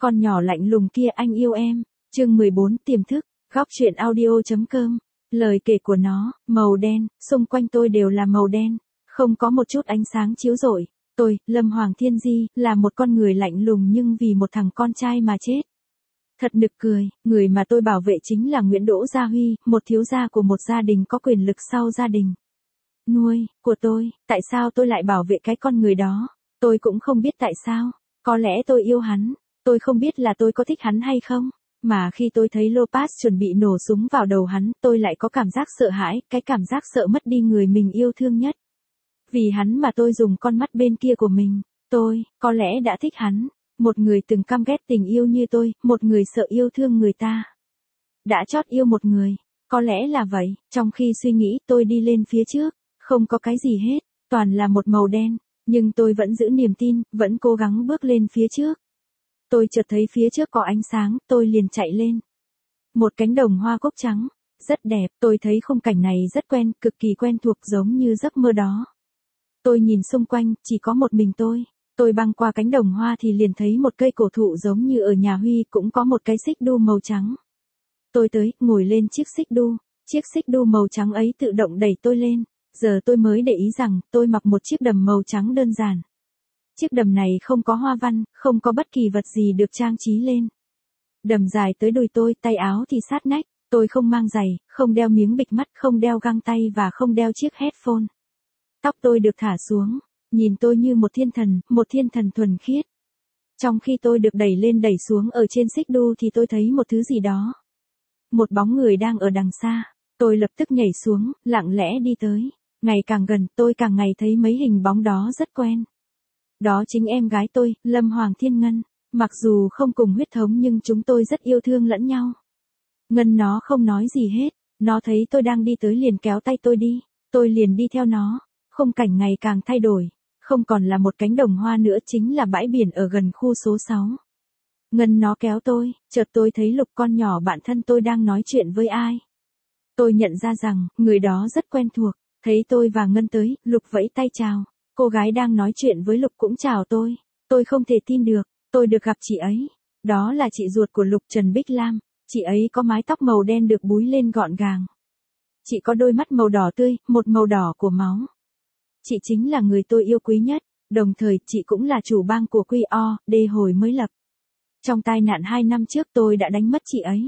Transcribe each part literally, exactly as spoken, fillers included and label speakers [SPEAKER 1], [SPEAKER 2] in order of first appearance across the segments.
[SPEAKER 1] Con nhỏ lạnh lùng kia anh yêu em. Chương mười bốn tiềm thức, góc truyện audio.com. Lời kể của nó, màu đen, xung quanh tôi đều là màu đen, không có một chút ánh sáng chiếu rọi. Tôi, Lâm Hoàng Thiên Di, là một con người lạnh lùng nhưng vì một thằng con trai mà chết. Thật nực cười, người mà tôi bảo vệ chính là Nguyễn Đỗ Gia Huy, một thiếu gia của một gia đình có quyền lực sau gia đình nuôi của tôi. Tại sao tôi lại bảo vệ cái con người đó? Tôi cũng không biết tại sao. Có lẽ tôi yêu hắn. Tôi không biết là tôi có thích hắn hay không. Mà khi tôi thấy Lopez chuẩn bị nổ súng vào đầu hắn, tôi lại có cảm giác sợ hãi, cái cảm giác sợ mất đi người mình yêu thương nhất. Vì hắn mà tôi dùng con mắt bên kia của mình. Tôi, có lẽ đã thích hắn. Một người từng căm ghét tình yêu như tôi, một người sợ yêu thương người ta. Đã chót yêu một người. Có lẽ là vậy, trong khi suy nghĩ tôi đi lên phía trước. Không có cái gì hết, toàn là một màu đen. Nhưng tôi vẫn giữ niềm tin, vẫn cố gắng bước lên phía trước. Tôi chợt thấy phía trước có ánh sáng, tôi liền chạy lên. Một cánh đồng hoa cúc trắng, rất đẹp, tôi thấy khung cảnh này rất quen, cực kỳ quen thuộc giống như giấc mơ đó. Tôi nhìn xung quanh, chỉ có một mình tôi. Tôi băng qua cánh đồng hoa thì liền thấy một cây cổ thụ giống như ở nhà Huy cũng có một cái xích đu màu trắng. Tôi tới, ngồi lên chiếc xích đu, chiếc xích đu màu trắng ấy tự động đẩy tôi lên. Giờ tôi mới để ý rằng, tôi mặc một chiếc đầm màu trắng đơn giản. Chiếc đầm này không có hoa văn, không có bất kỳ vật gì được trang trí lên. Đầm dài tới đùi tôi, tay áo thì sát nách, tôi không mang giày, không đeo miếng bịt mắt, không đeo găng tay và không đeo chiếc headphone. Tóc tôi được thả xuống, nhìn tôi như một thiên thần, một thiên thần thuần khiết. Trong khi tôi được đẩy lên đẩy xuống ở trên xích đu thì tôi thấy một thứ gì đó. Một bóng người đang ở đằng xa, tôi lập tức nhảy xuống, lặng lẽ đi tới. Ngày càng gần, tôi càng ngày thấy mấy hình bóng đó rất quen. Đó chính em gái tôi, Lâm Hoàng Thiên Ngân. Mặc dù không cùng huyết thống nhưng chúng tôi rất yêu thương lẫn nhau. Ngân nó không nói gì hết, nó thấy tôi đang đi tới liền kéo tay tôi đi, tôi liền đi theo nó. Khung cảnh ngày càng thay đổi, không còn là một cánh đồng hoa nữa chính là bãi biển ở gần khu số sáu. Ngân nó kéo tôi, chợt tôi thấy Lục con nhỏ bạn thân tôi đang nói chuyện với ai. Tôi nhận ra rằng, người đó rất quen thuộc. Thấy tôi và Ngân tới, Lục vẫy tay chào. Cô gái đang nói chuyện với Lục cũng chào tôi. Tôi không thể tin được, tôi được gặp chị ấy. Đó là chị ruột của Lục, Trần Bích Lam. Chị ấy có mái tóc màu đen được búi lên gọn gàng. Chị có đôi mắt màu đỏ tươi, một màu đỏ của máu. Chị chính là người tôi yêu quý nhất. Đồng thời, chị cũng là chủ bang của quy o đê hồi mới lập. Trong tai nạn hai năm trước tôi đã đánh mất chị ấy.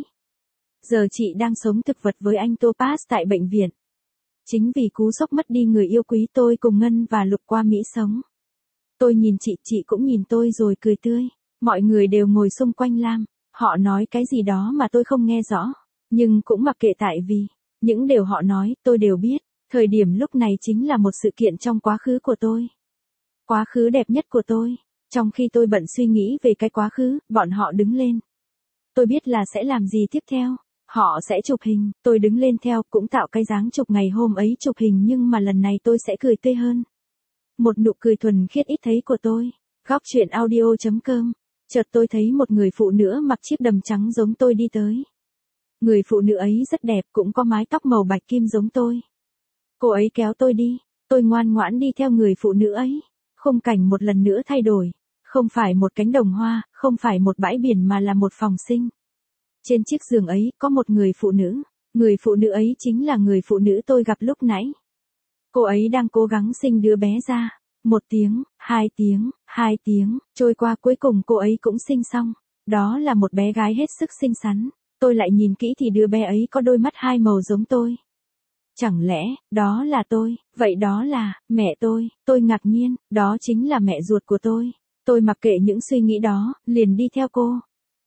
[SPEAKER 1] Giờ chị đang sống thực vật với anh Topaz tại bệnh viện. Chính vì cú sốc mất đi người yêu quý tôi cùng Ngân và Lục qua Mỹ sống. Tôi nhìn chị, chị cũng nhìn tôi rồi cười tươi. Mọi người đều ngồi xung quanh Lam. Họ nói cái gì đó mà tôi không nghe rõ. Nhưng cũng mặc kệ tại vì, những điều họ nói, tôi đều biết. Thời điểm lúc này chính là một sự kiện trong quá khứ của tôi. Quá khứ đẹp nhất của tôi. Trong khi tôi bận suy nghĩ về cái quá khứ, bọn họ đứng lên. Tôi biết là sẽ làm gì tiếp theo. Họ sẽ chụp hình, tôi đứng lên theo, cũng tạo cái dáng chụp ngày hôm ấy chụp hình nhưng mà lần này tôi sẽ cười tươi hơn. Một nụ cười thuần khiết ít thấy của tôi. Góc truyện audio.com. Chợt tôi thấy một người phụ nữ mặc chiếc đầm trắng giống tôi đi tới. Người phụ nữ ấy rất đẹp, cũng có mái tóc màu bạch kim giống tôi. Cô ấy kéo tôi đi, tôi ngoan ngoãn đi theo người phụ nữ ấy. Khung cảnh một lần nữa thay đổi. Không phải một cánh đồng hoa, không phải một bãi biển mà là một phòng sinh. Trên chiếc giường ấy, có một người phụ nữ. Người phụ nữ ấy chính là người phụ nữ tôi gặp lúc nãy. Cô ấy đang cố gắng sinh đứa bé ra. Một tiếng, hai tiếng, hai tiếng, trôi qua cuối cùng cô ấy cũng sinh xong. Đó là một bé gái hết sức xinh xắn. Tôi lại nhìn kỹ thì đứa bé ấy có đôi mắt hai màu giống tôi. Chẳng lẽ, đó là tôi, vậy đó là, mẹ tôi, tôi ngạc nhiên, đó chính là mẹ ruột của tôi. Tôi mặc kệ những suy nghĩ đó, liền đi theo cô.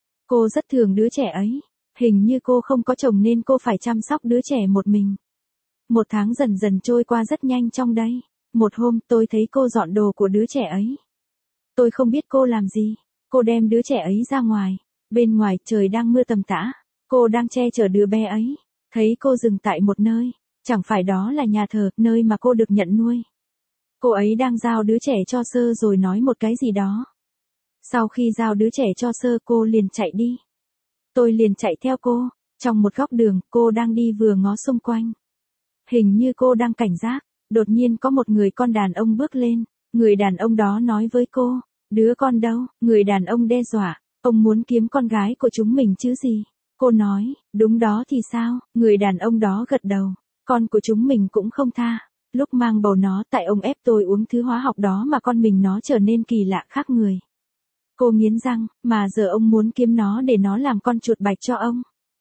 [SPEAKER 1] Cô rất thương đứa trẻ ấy. Hình như cô không có chồng nên cô phải chăm sóc đứa trẻ một mình. Một tháng dần dần trôi qua rất nhanh trong đây. Một hôm tôi thấy cô dọn đồ của đứa trẻ ấy. Tôi không biết cô làm gì. Cô đem đứa trẻ ấy ra ngoài. Bên ngoài trời đang mưa tầm tã. Cô đang che chở đứa bé ấy. Thấy cô dừng tại một nơi. Chẳng phải đó là nhà thờ, nơi mà cô được nhận nuôi. Cô ấy đang giao đứa trẻ cho Sơ rồi nói một cái gì đó. Sau khi giao đứa trẻ cho Sơ cô liền chạy đi. Tôi liền chạy theo cô. Trong một góc đường, cô đang đi vừa ngó xung quanh. Hình như cô đang cảnh giác. Đột nhiên có một người con đàn ông bước lên. Người đàn ông đó nói với cô. Đứa con đâu? Người đàn ông đe dọa. Ông muốn kiếm con gái của chúng mình chứ gì? Cô nói, đúng đó thì sao? Người đàn ông đó gật đầu. Con của chúng mình cũng không tha. Lúc mang bầu nó tại ông ép tôi uống thứ hóa học đó mà con mình nó trở nên kỳ lạ khác người. Cô nghiến răng, mà giờ ông muốn kiếm nó để nó làm con chuột bạch cho ông.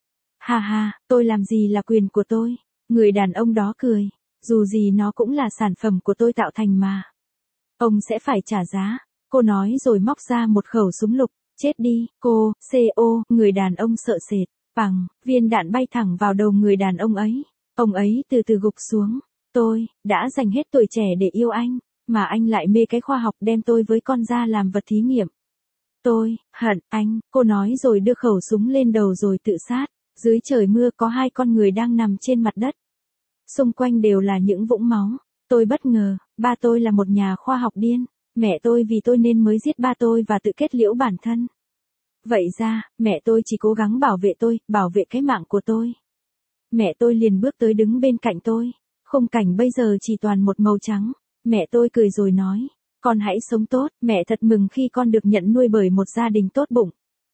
[SPEAKER 1] Ha ha, tôi làm gì là quyền của tôi. Người đàn ông đó cười. Dù gì nó cũng là sản phẩm của tôi tạo thành mà. Ông sẽ phải trả giá. Cô nói rồi móc ra một khẩu súng lục. Chết đi, cô, cô, người đàn ông sợ sệt. Bằng, viên đạn bay thẳng vào đầu người đàn ông ấy. Ông ấy từ từ gục xuống. Tôi, đã dành hết tuổi trẻ để yêu anh, mà anh lại mê cái khoa học đem tôi với con ra làm vật thí nghiệm. Tôi, hận, anh, cô nói rồi đưa khẩu súng lên đầu rồi tự sát. Dưới trời mưa có hai con người đang nằm trên mặt đất. Xung quanh đều là những vũng máu. Tôi bất ngờ, ba tôi là một nhà khoa học điên. Mẹ tôi vì tôi nên mới giết ba tôi và tự kết liễu bản thân. Vậy ra, mẹ tôi chỉ cố gắng bảo vệ tôi, bảo vệ cái mạng của tôi. Mẹ tôi liền bước tới đứng bên cạnh tôi. Khung cảnh bây giờ chỉ toàn một màu trắng. Mẹ tôi cười rồi nói, con hãy sống tốt, mẹ thật mừng khi con được nhận nuôi bởi một gia đình tốt bụng.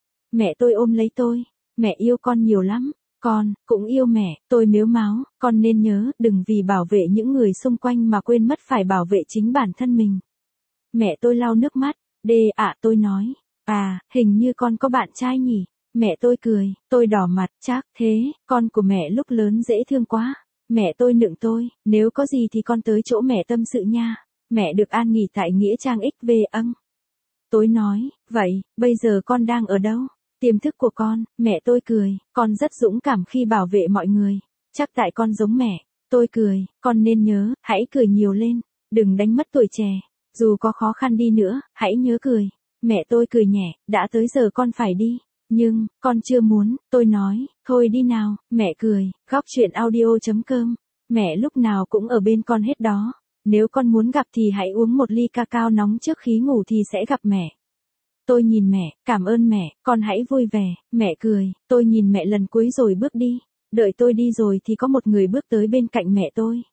[SPEAKER 1] Mẹ tôi ôm lấy tôi, mẹ yêu con nhiều lắm, con cũng yêu mẹ, tôi mếu máo, con nên nhớ, đừng vì bảo vệ những người xung quanh mà quên mất phải bảo vệ chính bản thân mình. Mẹ tôi lau nước mắt, đê ạ tôi nói, à, hình như con có bạn trai nhỉ? Mẹ tôi cười, tôi đỏ mặt, chắc thế, con của mẹ lúc lớn dễ thương quá. Mẹ tôi nựng tôi, nếu có gì thì con tới chỗ mẹ tâm sự nha. Mẹ được an nghỉ tại Nghĩa Trang ích vê âng. Tôi nói, vậy, bây giờ con đang ở đâu? Tiềm thức của con, mẹ tôi cười, con rất dũng cảm khi bảo vệ mọi người. Chắc tại con giống mẹ. Tôi cười, con nên nhớ, hãy cười nhiều lên, đừng đánh mất tuổi trẻ. Dù có khó khăn đi nữa, hãy nhớ cười. Mẹ tôi cười nhẹ, đã tới giờ con phải đi. Nhưng, con chưa muốn, tôi nói, thôi đi nào, mẹ cười, góc chuyện audio chấm com. Mẹ lúc nào cũng ở bên con hết đó. Nếu con muốn gặp thì hãy uống một ly cacao nóng trước khi ngủ thì sẽ gặp mẹ. Tôi nhìn mẹ, cảm ơn mẹ, con hãy vui vẻ, mẹ cười, tôi nhìn mẹ lần cuối rồi bước đi. Đợi tôi đi rồi thì có một người bước tới bên cạnh mẹ tôi.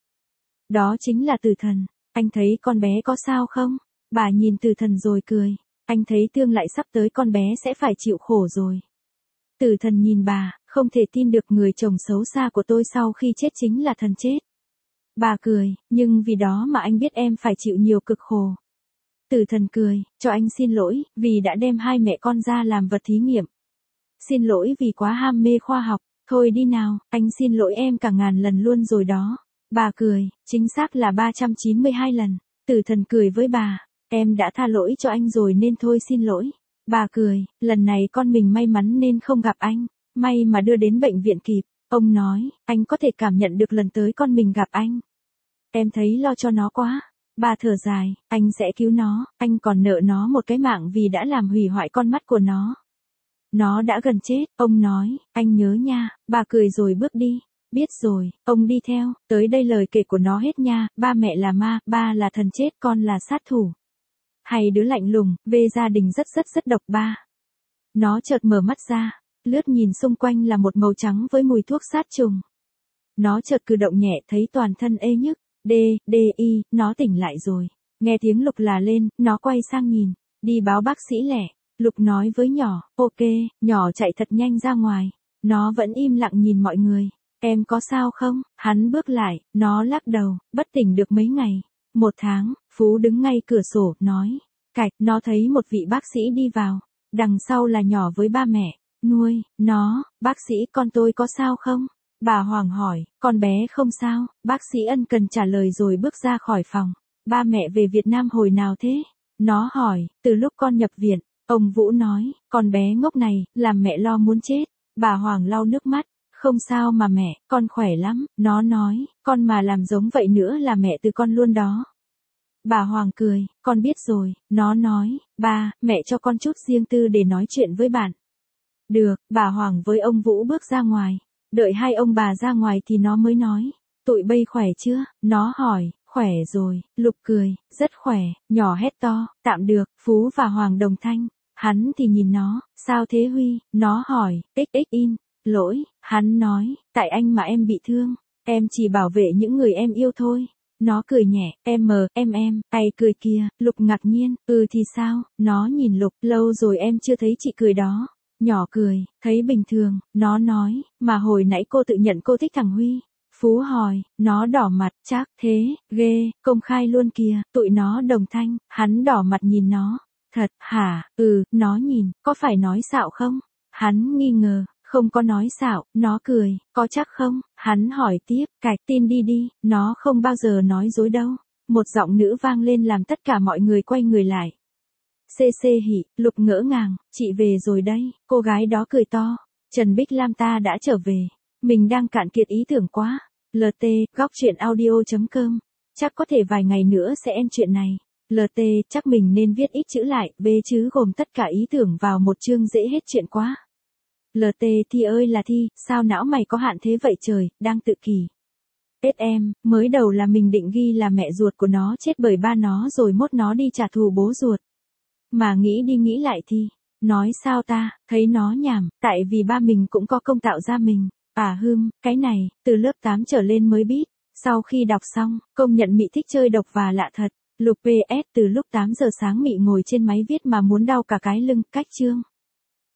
[SPEAKER 1] Đó chính là Tử Thần, anh thấy con bé có sao không? Bà nhìn Tử Thần rồi cười. Anh thấy tương lại sắp tới con bé sẽ phải chịu khổ rồi. Tử Thần nhìn bà, không thể tin được người chồng xấu xa của tôi sau khi chết chính là thần chết. Bà cười, nhưng vì đó mà anh biết em phải chịu nhiều cực khổ. Tử Thần cười, cho anh xin lỗi, vì đã đem hai mẹ con ra làm vật thí nghiệm. Xin lỗi vì quá ham mê khoa học, thôi đi nào, anh xin lỗi em cả ngàn lần luôn rồi đó. Bà cười, chính xác là ba trăm chín mươi hai lần. Tử Thần cười với bà. Em đã tha lỗi cho anh rồi nên thôi xin lỗi. Bà cười, lần này con mình may mắn nên không gặp anh. May mà đưa đến bệnh viện kịp. Ông nói, anh có thể cảm nhận được lần tới con mình gặp anh. Em thấy lo cho nó quá. Bà thở dài, anh sẽ cứu nó, anh còn nợ nó một cái mạng vì đã làm hủy hoại con mắt của nó. Nó đã gần chết, ông nói, anh nhớ nha. Bà cười rồi bước đi. Biết rồi, ông đi theo, tới đây lời kể của nó hết nha. Ba mẹ là ma, ba là thần chết, con là sát thủ. Hay đứa lạnh lùng, về gia đình rất rất rất độc ba. Nó chợt mở mắt ra, lướt nhìn xung quanh là một màu trắng với mùi thuốc sát trùng. Nó chợt cử động nhẹ thấy toàn thân ê nhức, đê, đê y, nó tỉnh lại rồi. Nghe tiếng Lục là lên, nó quay sang nhìn, đi báo bác sĩ lẻ. Lục nói với nhỏ, ok, nhỏ chạy thật nhanh ra ngoài. Nó vẫn im lặng nhìn mọi người. Em có sao không? Hắn bước lại, nó lắc đầu, bất tỉnh được mấy ngày. Một tháng, Phú đứng ngay cửa sổ, nói. Cạch, nó thấy một vị bác sĩ đi vào. Đằng sau là nhỏ với ba mẹ. Nuôi, nó, bác sĩ con tôi có sao không? Bà Hoàng hỏi, con bé không sao. Bác sĩ ân cần trả lời rồi bước ra khỏi phòng. Ba mẹ về Việt Nam hồi nào thế? Nó hỏi, từ lúc con nhập viện. Ông Vũ nói, con bé ngốc này, làm mẹ lo muốn chết. Bà Hoàng lau nước mắt. Không sao mà mẹ, con khỏe lắm. Nó nói, con mà làm giống vậy nữa là mẹ từ con luôn đó. Bà Hoàng cười, con biết rồi. Nó nói, ba, mẹ cho con chút riêng tư để nói chuyện với bạn. Được, bà Hoàng với ông Vũ bước ra ngoài. Đợi hai ông bà ra ngoài thì nó mới nói, tụi bây khỏe chưa? Nó hỏi, khỏe rồi. Lục cười, rất khỏe. Nhỏ hét to, tạm được. Phú và Hoàng đồng thanh. Hắn thì nhìn nó, sao thế Huy? Nó hỏi, xx in. Lỗi, hắn nói, tại anh mà em bị thương. Em chỉ bảo vệ những người em yêu thôi. Nó cười nhẹ, em mờ, em em, ai cười kia, Lục ngạc nhiên, ừ thì sao, nó nhìn Lục, lâu rồi em chưa thấy chị cười đó. Nhỏ cười, thấy bình thường, nó nói, mà hồi nãy cô tự nhận cô thích thằng Huy. Phú hỏi, nó đỏ mặt, chắc, thế, ghê, công khai luôn kìa, tụi nó đồng thanh, hắn đỏ mặt nhìn nó. Thật, hả, ừ, nó nhìn, có phải nói xạo không? Hắn nghi ngờ, không có nói xạo, nó cười, có chắc không? Hắn hỏi tiếp, cạch tin đi đi, nó không bao giờ nói dối đâu. Một giọng nữ vang lên làm tất cả mọi người quay người lại. Xê xê hỉ, Lục ngỡ ngàng, chị về rồi đây, cô gái đó cười to. Trần Bích Lam ta đã trở về, mình đang cạn kiệt ý tưởng quá. lờ tê, góc truyện audio chấm com. Chắc có thể vài ngày nữa sẽ end chuyện này. lờ tê, chắc mình nên viết ít chữ lại, B chứ gồm tất cả ý tưởng vào một chương dễ hết chuyện quá. lờ tê, Thi ơi là Thi, sao não mày có hạn thế vậy trời, đang tự kỷ. ét em, mới đầu là mình định ghi là mẹ ruột của nó chết bởi ba nó rồi mốt nó đi trả thù bố ruột. Mà nghĩ đi nghĩ lại thì, nói sao ta, thấy nó nhảm, tại vì ba mình cũng có công tạo ra mình. À hưm, cái này, từ lớp tám trở lên mới biết. Sau khi đọc xong, công nhận Mị thích chơi độc và lạ thật. Lục pê ét từ lúc tám giờ sáng Mị ngồi trên máy viết mà muốn đau cả cái lưng, cách chương.